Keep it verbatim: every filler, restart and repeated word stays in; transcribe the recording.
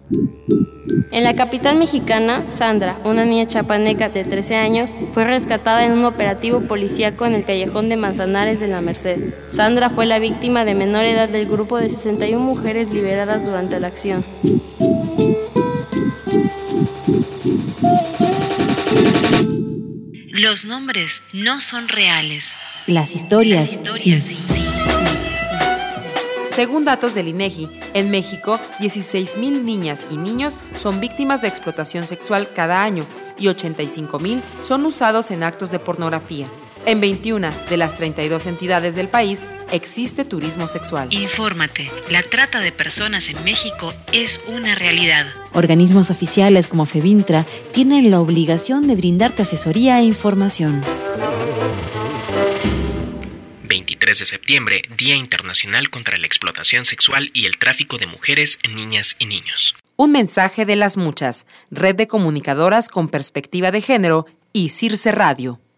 En la capital mexicana, Sandra, una niña chapaneca de trece años, fue rescatada en un operativo policíaco en el callejón de Manzanares de la Merced. Sandra fue la víctima de menor edad del grupo de sesenta y una mujeres liberadas durante la acción. Los nombres no son reales. Las historias, Las historias sí. sí. Según datos del INEGI, en México, dieciséis mil niñas y niños son víctimas de explotación sexual cada año y ochenta y cinco mil son usados en actos de pornografía. En veintiuna de las treinta y dos entidades del país existe turismo sexual. Infórmate. La trata de personas en México es una realidad. Organismos oficiales como FEBINTRA tienen la obligación de brindarte asesoría e información. veintitrés de septiembre, Día Internacional contra la Explotación Sexual y el Tráfico de Mujeres, Niñas y Niños. Un mensaje de Las Muchas, Red de Comunicadoras con Perspectiva de Género y Circe Radio.